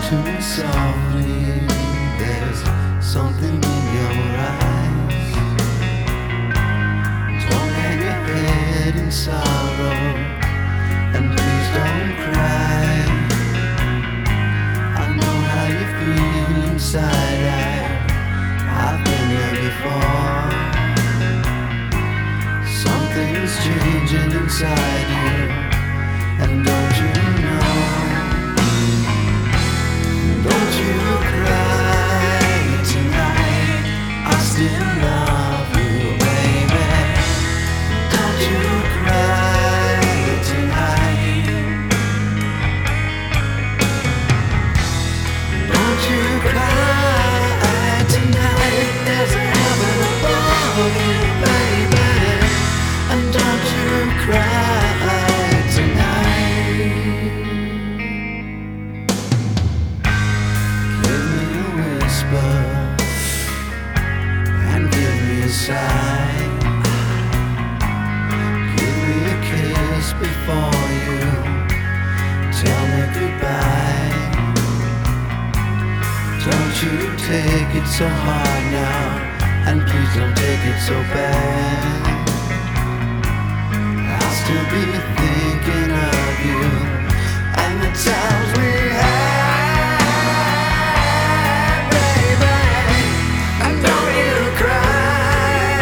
to me softly, there's something in your eyes. Don't hang your head in sorrow, and please don't cry. I know how you feel inside, I've been there before. Something's changing inside you, and don't you know? Don't you cry tonight, I still love you, baby. Don't you cry tonight. Don't you cry tonight, there's a heaven above you, baby. And don't you cry tonight. Give me a whisper and give me a sigh. Give me a kiss before you tell me goodbye. Don't you take it so hard now, and please don't take it so bad. I'll still be thinking of you and the times we had, baby. And don't you cry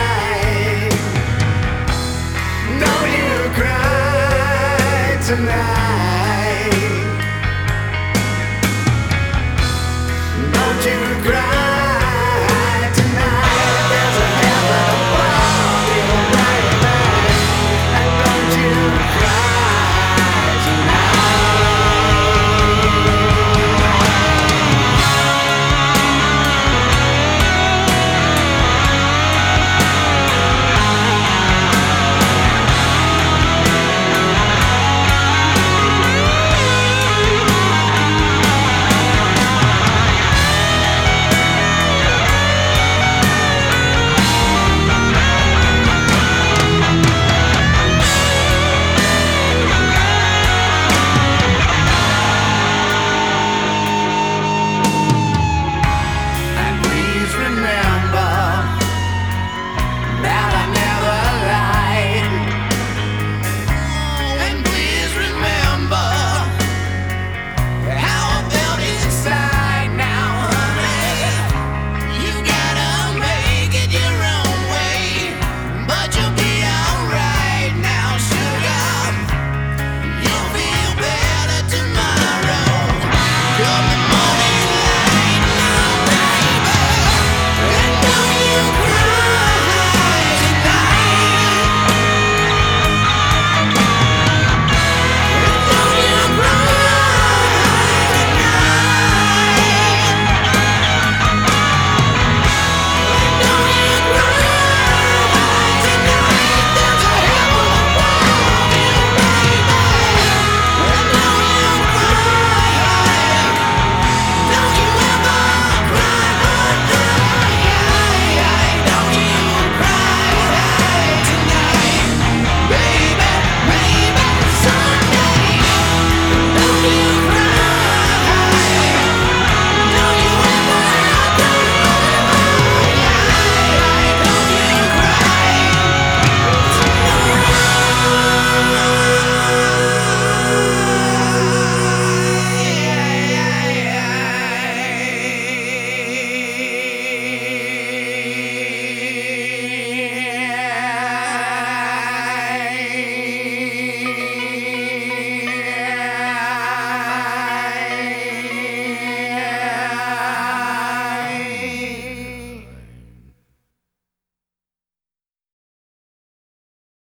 tonight. Don't you cry tonight.